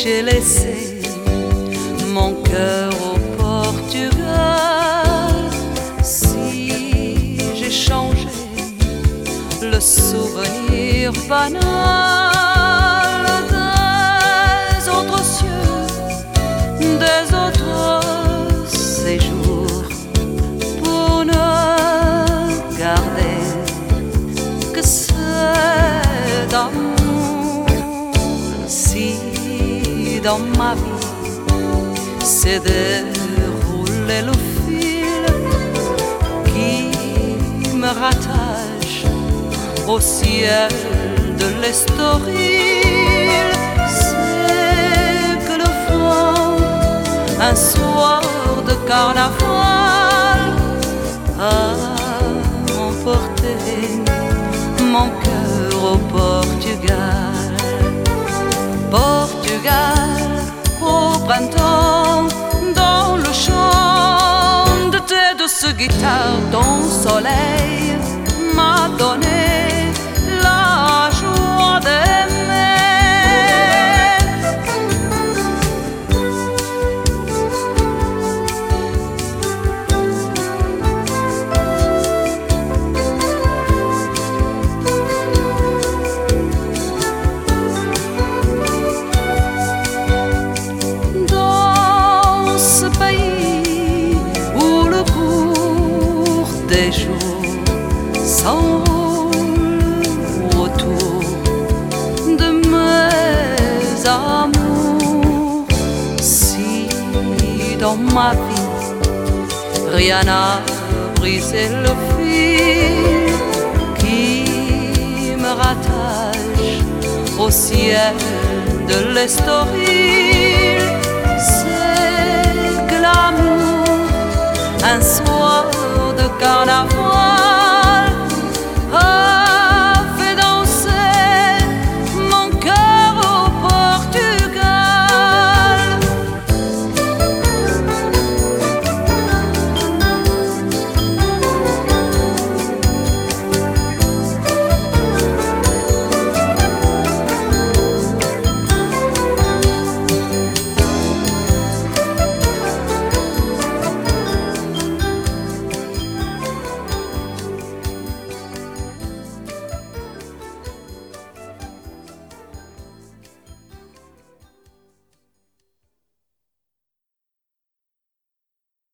j'ai laissé mon cœur au Portugal, si j'ai changé le souvenir banal des autres cieux, des autres séjours, pour ne garder que cet amour. Si dans ma vie s'est déroulé le fil qui me rattache au ciel de l'Estoril, c'est que le vent, un soir de carnaval, a emporté mon cœur au Portugal. Portugal, au printemps, dans le chant de tes douces guitares, ton soleil m'a donné la joie d'aimer. Dans ce pays où le cours des jours s'enroule autour de mes amours, si dans ma vie rien n'a brisé le fil qui me rattache au ciel de l'Estoril, c'est que l'amour, un soir de carnaval,